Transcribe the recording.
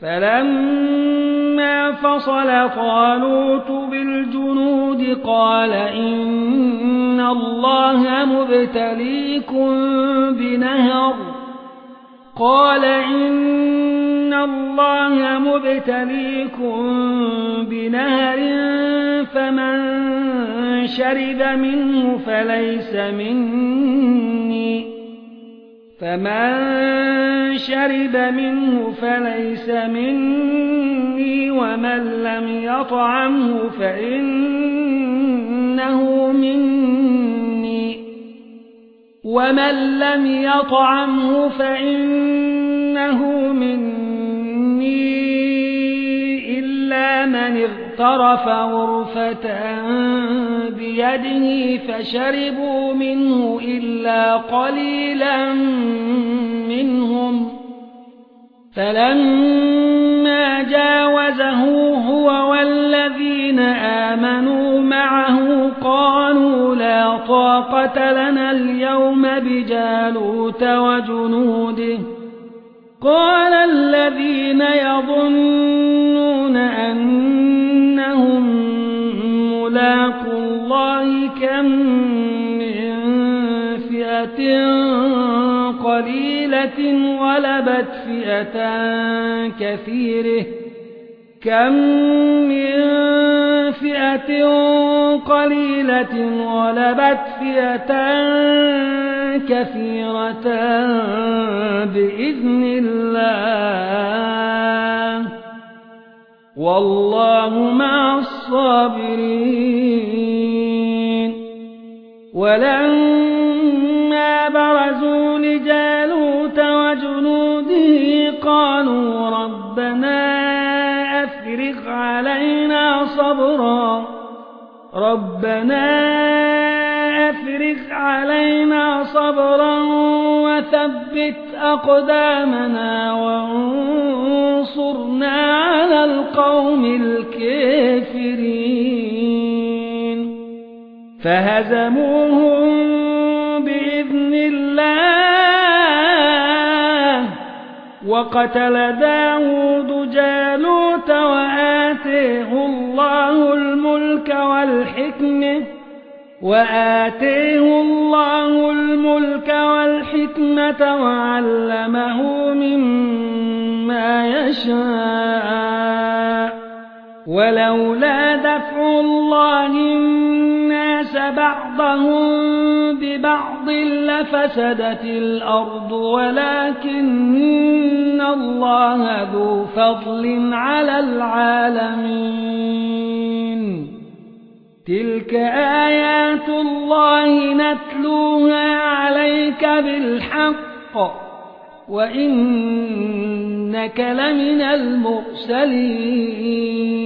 فلما فصل طالوت بالجنود قال إن الله مبتليكم بنهر فمن شرب منه فليس مني ومن لم يطعمه فإنه مني إلا من اغترف غرفة بيده فشربوا منه إلا قليلا منهم فلما جاوزه هو والذين آمنوا معه قالوا لا طاقة لنا اليوم بجالوت وجنوده قال الذين يظنون أنهم ملاقو الله كم من فئة قليلة غلبت فئة كثيرة بإذن الله والله مع الصابرين. ولما برزوا لجالوت وجنوده قالوا ربنا أفرغ علينا صبرا وثبت أقدامنا وانصرنا على القوم الكافرين فهزموهم بإذن الله وقتل داود جالوت وآتيه الله الملك والحكمة وعلمه مما يشاء ولولا دفع الله الناس بعضهم ببعض لفسدت الأرض ولكن الله ذو فضل على العالمين. تلك آيات الله نتلوها عليك بالحق وإنك لمن المرسلين.